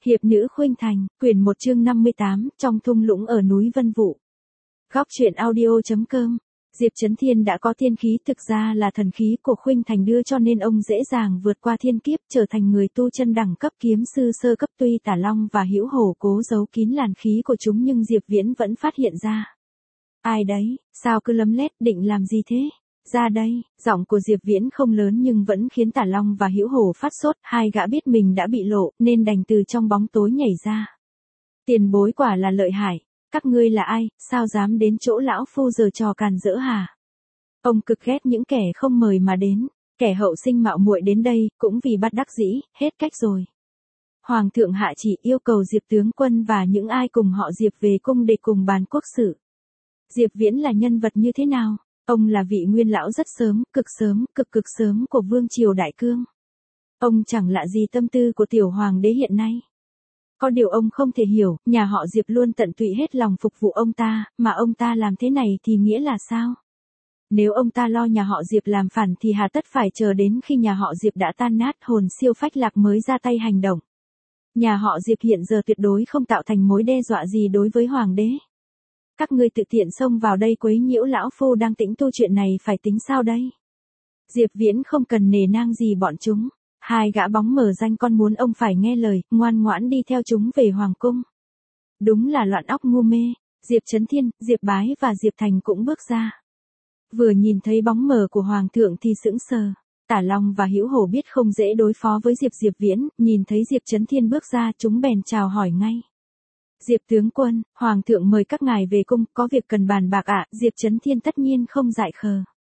Hiệp nữ Khuynh Thành, quyển 1 chương 58, trong thung lũng ở núi Vân Vũ. Góc truyện audio.com. Diệp Chấn Thiên đã có thiên khí, thực ra là thần khí của Khuynh Thành đưa cho nên ông dễ dàng vượt qua thiên kiếp, trở thành người tu chân đẳng cấp kiếm sư sơ cấp. Tuy Tả Long và Hữu Hổ cố giấu kín làn khí của chúng nhưng Diệp Viễn vẫn phát hiện ra. Ai đấy, sao cứ lấm lét, định làm gì thế? Ra đây, giọng của Diệp Viễn không lớn nhưng vẫn khiến Tả Long và Hữu Hổ phát sốt, hai gã biết mình đã bị lộ, nên đành từ trong bóng tối nhảy ra. Tiền bối quả là lợi hại, các ngươi là ai, sao dám đến chỗ lão phu giở trò càn rỡ hả? Ông cực ghét những kẻ không mời mà đến, kẻ hậu sinh mạo muội đến đây, cũng vì bắt đắc dĩ, hết cách rồi. Hoàng thượng hạ chỉ yêu cầu Diệp tướng quân và những ai cùng họ Diệp về cung để cùng bàn quốc sự. Diệp Viễn là nhân vật như thế nào? Ông là vị nguyên lão rất sớm, cực sớm của vương triều Đại Cương. Ông chẳng lạ gì tâm tư của tiểu hoàng đế hiện nay. Có điều ông không thể hiểu, nhà họ Diệp luôn tận tụy hết lòng phục vụ ông ta, mà ông ta làm thế này thì nghĩa là sao? Nếu ông ta lo nhà họ Diệp làm phản thì hà tất phải chờ đến khi nhà họ Diệp đã tan nát hồn siêu phách lạc mới ra tay hành động. Nhà họ Diệp hiện giờ tuyệt đối không tạo thành mối đe dọa gì đối với hoàng đế. Các ngươi tự tiện xông vào đây quấy nhiễu lão phu đang tĩnh tu, chuyện này phải tính sao đây? Diệp Viễn không cần nề nang gì bọn chúng. Hai gã bóng mờ danh con muốn ông phải nghe lời, ngoan ngoãn đi theo chúng về hoàng cung. Đúng là loạn óc ngu mê. Diệp Chấn Thiên, Diệp Bái và Diệp Thành cũng bước ra. Vừa nhìn thấy bóng mờ của hoàng thượng thì sững sờ. Tả Long và Hữu Hổ biết không dễ đối phó với Diệp Viễn, nhìn thấy Diệp Chấn Thiên bước ra chúng bèn chào hỏi ngay. Diệp tướng quân, hoàng thượng mời các ngài về cung, có việc cần bàn bạc ạ. Diệp Chấn Thiên tất nhiên không dại khờ.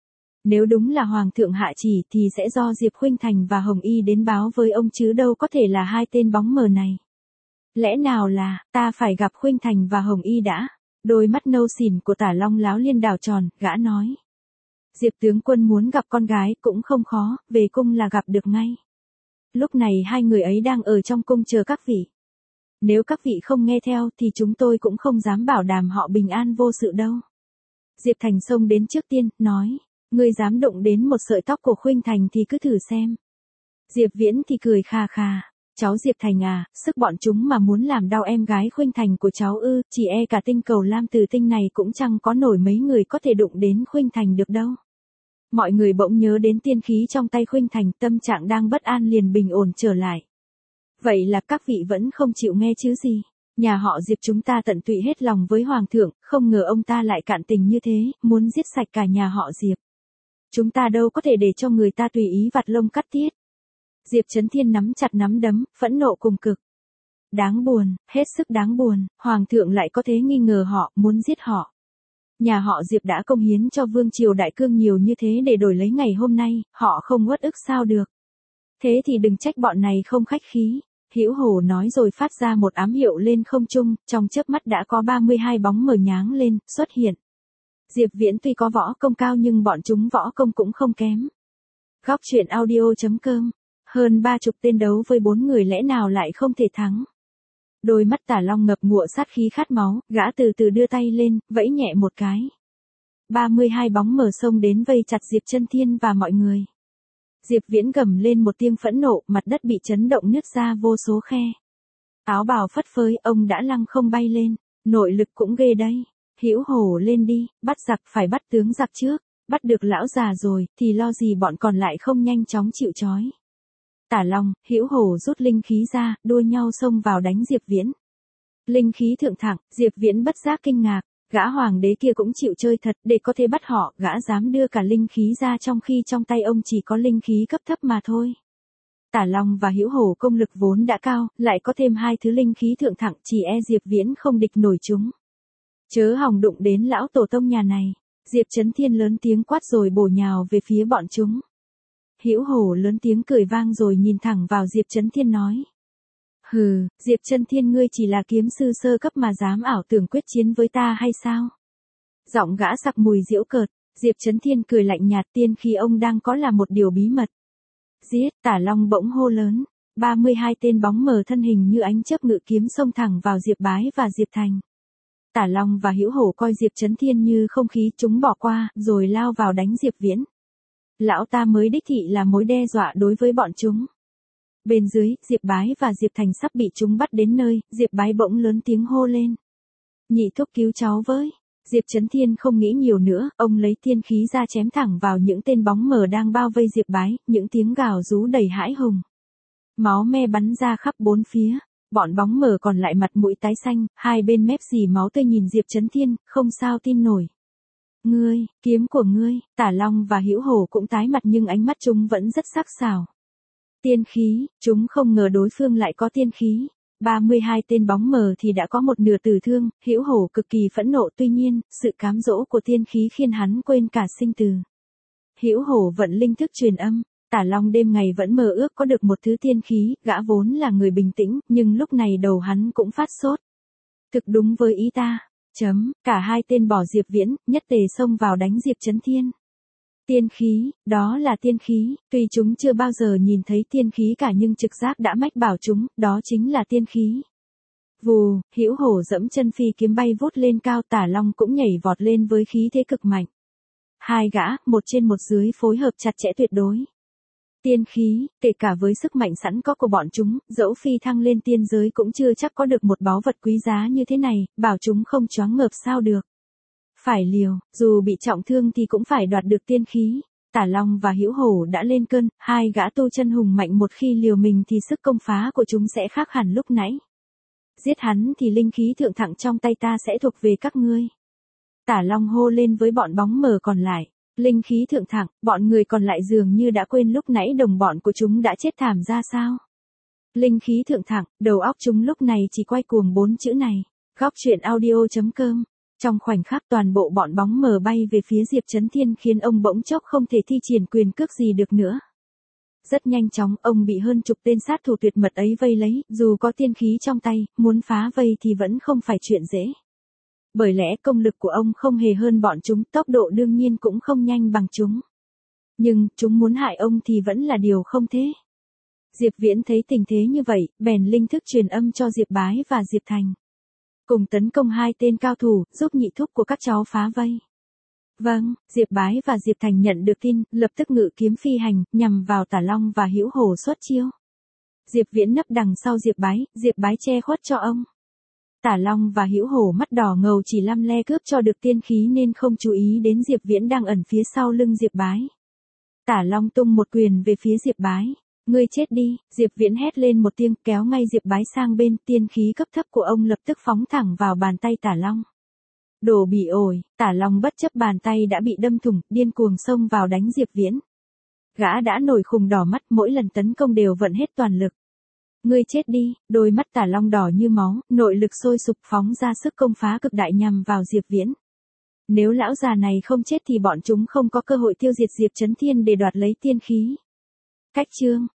Nếu đúng là hoàng thượng hạ chỉ thì sẽ do Diệp Khuynh Thành và Hồng Y đến báo với ông chứ đâu có thể là hai tên bóng mờ này. Lẽ nào là, ta phải gặp Khuynh Thành và Hồng Y đã? Đôi mắt nâu xỉn của Tả Long láo liên đảo tròn, gã nói. Diệp tướng quân muốn gặp con gái cũng không khó, về cung là gặp được ngay. Lúc này hai người ấy đang ở trong cung chờ các vị. Nếu các vị không nghe theo thì chúng tôi cũng không dám bảo đảm họ bình an vô sự đâu. Diệp Thành xông đến trước tiên, nói. Ngươi dám động đến một sợi tóc của Khuynh Thành thì cứ thử xem. Diệp Viễn thì cười khà khà. Cháu Diệp Thành à, sức bọn chúng mà muốn làm đau em gái Khuynh Thành của cháu ư, chỉ e cả tinh cầu lam từ tinh này cũng chẳng có nổi mấy người có thể đụng đến Khuynh Thành được đâu. Mọi người bỗng nhớ đến tiên khí trong tay Khuynh Thành, tâm trạng đang bất an liền bình ổn trở lại. Vậy là các vị vẫn không chịu nghe chứ gì? Nhà họ Diệp chúng ta tận tụy hết lòng với hoàng thượng, không ngờ ông ta lại cạn tình như thế, muốn giết sạch cả nhà họ Diệp. Chúng ta đâu có thể để cho người ta tùy ý vặt lông cắt tiết. Diệp Chấn Thiên nắm chặt nắm đấm, phẫn nộ cùng cực. Đáng buồn, hết sức đáng buồn, hoàng thượng lại có thế nghi ngờ họ, muốn giết họ. Nhà họ Diệp đã công hiến cho vương triều Đại Cương nhiều như thế để đổi lấy ngày hôm nay, họ không uất ức sao được. Thế thì đừng trách bọn này không khách khí. Hữu Hổ nói rồi phát ra một ám hiệu lên không trung, trong chớp mắt đã có 32 bóng mờ nháng lên, xuất hiện. Diệp Viễn tuy có võ công cao nhưng bọn chúng võ công cũng không kém. Góc truyện audio.com. Hơn 30 tên đấu với 4 người lẽ nào lại không thể thắng. Đôi mắt Tả Long ngập ngụa sát khí khát máu, gã từ từ đưa tay lên, vẫy nhẹ một cái. 32 bóng mờ xông đến vây chặt Diệp Chấn Thiên và mọi người. Diệp Viễn gầm lên một tiếng phẫn nộ, mặt đất bị chấn động nứt ra vô số khe. Áo bào phất phới, ông đã lăng không bay lên, nội lực cũng ghê đấy. Hữu Hổ lên đi, bắt giặc phải bắt tướng giặc trước, bắt được lão già rồi, thì lo gì bọn còn lại không nhanh chóng chịu trói. Tả Long, Hữu Hổ rút linh khí ra, đua nhau xông vào đánh Diệp Viễn. Linh khí thượng thẳng, Diệp Viễn bất giác kinh ngạc, gã hoàng đế kia cũng chịu chơi thật, để có thể bắt họ, gã dám đưa cả linh khí ra trong khi trong tay ông chỉ có linh khí cấp thấp mà thôi. Tả Long và Hữu Hổ công lực vốn đã cao, lại có thêm hai thứ linh khí thượng thẳng, chỉ e Diệp Viễn không địch nổi chúng. Chớ hòng đụng đến lão tổ tông nhà này. Diệp Chấn Thiên lớn tiếng quát rồi bổ nhào về phía bọn chúng. Hữu Hổ lớn tiếng cười vang rồi nhìn thẳng vào Diệp Chấn Thiên nói. Hừ, Diệp Chấn Thiên ngươi chỉ là kiếm sư sơ cấp mà dám ảo tưởng quyết chiến với ta hay sao? Giọng gã sặc mùi giễu cợt, Diệp Chấn Thiên cười lạnh nhạt, tiên khi ông đang có là một điều bí mật. Giết, Tả Long bỗng hô lớn, 32 tên bóng mờ thân hình như ánh chớp ngự kiếm xông thẳng vào Diệp Bái và Diệp Thành. Tả Long và Hữu Hổ coi Diệp Chấn Thiên như không khí, chúng bỏ qua, rồi lao vào đánh Diệp Viễn. Lão ta mới đích thị là mối đe dọa đối với bọn chúng. Bên dưới, Diệp Bái và Diệp Thành sắp bị chúng bắt đến nơi, Diệp Bái bỗng lớn tiếng hô lên. Nhị thúc cứu cháu với. Diệp Chấn Thiên không nghĩ nhiều nữa, ông lấy tiên khí ra chém thẳng vào những tên bóng mờ đang bao vây Diệp Bái, những tiếng gào rú đầy hãi hùng. Máu me bắn ra khắp bốn phía, bọn bóng mờ còn lại mặt mũi tái xanh, hai bên mép dì máu tươi nhìn Diệp Chấn Thiên, không sao tin nổi. Ngươi, kiếm của ngươi, Tả Long và Hữu Hổ cũng tái mặt nhưng ánh mắt chúng vẫn rất sắc sảo. Tiên khí, chúng không ngờ đối phương lại có tiên khí. 32 tên bóng mờ thì đã có một nửa tử thương, Hữu Hổ cực kỳ phẫn nộ, tuy nhiên, sự cám dỗ của tiên khí khiến hắn quên cả sinh tử. Hữu Hổ vận linh thức truyền âm, Tả Long đêm ngày vẫn mơ ước có được một thứ tiên khí, gã vốn là người bình tĩnh, nhưng lúc này đầu hắn cũng phát sốt. Thực đúng với ý ta. Cả hai tên bỏ Diệp Viễn, nhất tề xông vào đánh Diệp Chấn Thiên. Tiên khí, đó là tiên khí, tuy chúng chưa bao giờ nhìn thấy tiên khí cả nhưng trực giác đã mách bảo chúng, đó chính là tiên khí. Vù, Hữu Hổ dẫm chân phi kiếm bay vút lên cao, Tả Long cũng nhảy vọt lên với khí thế cực mạnh. Hai gã, một trên một dưới phối hợp chặt chẽ tuyệt đối. Tiên khí, kể cả với sức mạnh sẵn có của bọn chúng, dẫu phi thăng lên tiên giới cũng chưa chắc có được một báu vật quý giá như thế này, bảo chúng không choáng ngợp sao được. Phải liều, dù bị trọng thương thì cũng phải đoạt được tiên khí. Tả Long và Hữu Hổ đã lên cơn, hai gã tu chân hùng mạnh một khi liều mình thì sức công phá của chúng sẽ khác hẳn lúc nãy. Giết hắn thì linh khí thượng thặng trong tay ta sẽ thuộc về các ngươi. Tả Long hô lên với bọn bóng mờ còn lại. Linh khí thượng thặng, bọn người còn lại dường như đã quên lúc nãy đồng bọn của chúng đã chết thảm ra sao. Linh khí thượng thặng, đầu óc chúng lúc này chỉ quay cuồng 4 chữ này. Góc truyện audio.com. Trong khoảnh khắc toàn bộ bọn bóng mờ bay về phía Diệp Chấn Thiên khiến ông bỗng chốc không thể thi triển quyền cước gì được nữa. Rất nhanh chóng, ông bị hơn chục tên sát thủ tuyệt mật ấy vây lấy, dù có tiên khí trong tay, muốn phá vây thì vẫn không phải chuyện dễ. Bởi lẽ công lực của ông không hề hơn bọn chúng, tốc độ đương nhiên cũng không nhanh bằng chúng. Nhưng, chúng muốn hại ông thì vẫn là điều không thế. Diệp Viễn thấy tình thế như vậy, bèn linh thức truyền âm cho Diệp Bái và Diệp Thành. Cùng tấn công hai tên cao thủ, giúp nhị thúc của các cháu phá vây. Vâng, Diệp Bái và Diệp Thành nhận được tin, lập tức ngự kiếm phi hành, nhằm vào Tả Long và Hữu Hổ xuất chiêu. Diệp Viễn nấp đằng sau Diệp Bái che khuất cho ông. Tả Long và Hữu Hổ mắt đỏ ngầu chỉ lăm le cướp cho được tiên khí nên không chú ý đến Diệp Viễn đang ẩn phía sau lưng Diệp Bái. Tả Long tung một quyền về phía Diệp Bái. Ngươi chết đi, Diệp Viễn hét lên một tiếng kéo ngay Diệp Bái sang bên, tiên khí cấp thấp của ông lập tức phóng thẳng vào bàn tay Tả Long. Đồ bị ổi, Tả Long bất chấp bàn tay đã bị đâm thủng, điên cuồng xông vào đánh Diệp Viễn. Gã đã nổi khùng đỏ mắt, mỗi lần tấn công đều vận hết toàn lực. Ngươi chết đi, đôi mắt Tả Long đỏ như máu, nội lực sôi sục phóng ra sức công phá cực đại nhằm vào Diệp Viễn. Nếu lão già này không chết thì bọn chúng không có cơ hội tiêu diệt Diệp Chấn Thiên để đoạt lấy tiên khí. Cách chương